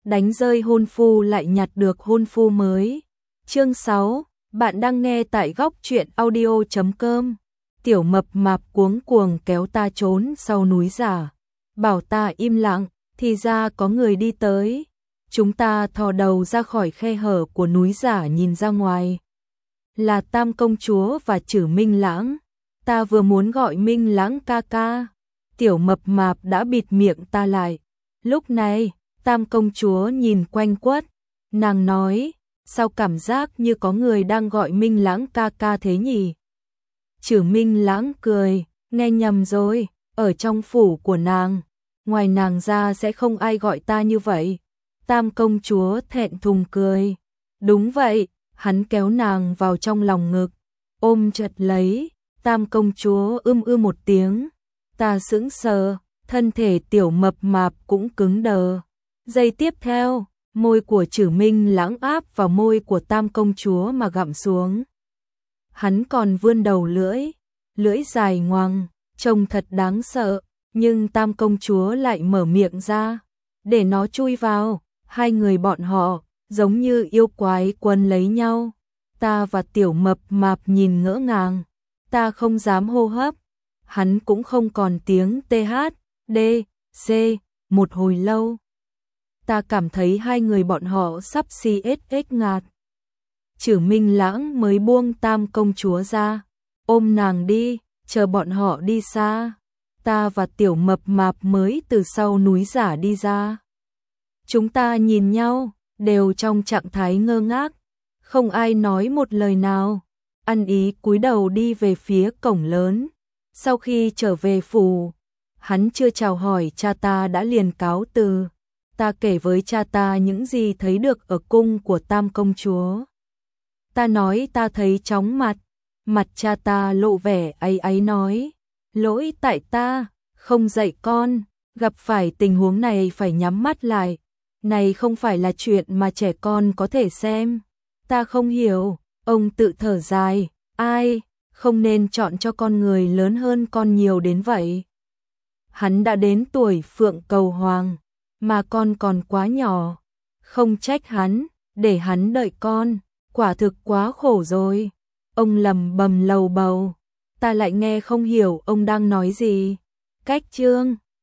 đánh rơi hôn phu lại nhặt được hôn phu mới. Chương 6, bạn đang nghe tại góc truyện audio.com. Tiểu mập mạp cuống cuồng kéo ta trốn sau núi giả, bảo ta im lặng, thì ra có người đi tới. Chúng ta thò đầu ra khỏi khe hở của núi giả nhìn ra ngoài. Là Tam công chúa và Trử Minh Lãng. Ta vừa muốn gọi Minh Lãng ca ca, tiểu mập mạp đã bịt miệng ta lại. Lúc này, Tam công chúa nhìn quanh quất, nàng nói, sao cảm giác như có người đang gọi Minh Lãng ca ca thế nhỉ? Trử Minh Lãng cười, nghe nhầm rồi, ở trong phủ của nàng, ngoài nàng ra sẽ không ai gọi ta như vậy. Tam công chúa thẹn thùng cười, đúng vậy, hắn kéo nàng vào trong lòng ngực, ôm chặt lấy. Tam công chúa một tiếng, ta sững sờ, thân thể tiểu mập mạp cũng cứng đờ. Giây tiếp theo, môi của Trử Minh Lãng áp vào môi của Tam công chúa mà gặm xuống. Hắn còn vươn đầu lưỡi dài ngoằng, trông thật đáng sợ, nhưng Tam công chúa lại mở miệng ra, để nó chui vào. Hai người bọn họ giống như yêu quái quấn lấy nhau. Ta và tiểu mập mạp nhìn ngỡ ngàng, ta không dám hô hấp, hắn cũng không còn tiếng THD, C, một hồi lâu. Ta cảm thấy hai người bọn họ sắp CSX ngạt. Trử Minh Lãng mới buông Tam công chúa ra, ôm nàng đi, chờ bọn họ đi xa. Ta và tiểu mập mạp mới từ sau núi giả đi ra. Chúng ta nhìn nhau, đều trong trạng thái ngơ ngác, không ai nói một lời nào. Ăn ý cúi đầu đi về phía cổng lớn. Sau khi trở về phủ, hắn chưa chào hỏi cha ta đã liền cáo từ. Ta kể với cha ta những gì thấy được ở cung của Tam công chúa. Ta nói ta thấy chóng mặt cha ta lộ vẻ áy áy nói, lỗi tại ta, không dạy con, gặp phải tình huống này phải nhắm mắt lại. Này không phải là chuyện mà trẻ con có thể xem. Ta không hiểu, ông tự thở dài, ai, không nên chọn cho con người lớn hơn con nhiều đến vậy. Hắn đã đến tuổi phượng cầu hoàng, mà con còn quá nhỏ. Không trách hắn, để hắn đợi con, quả thực quá khổ rồi. Ông lầm bầm lầu bầu, ta lại nghe không hiểu ông đang nói gì. Cách chương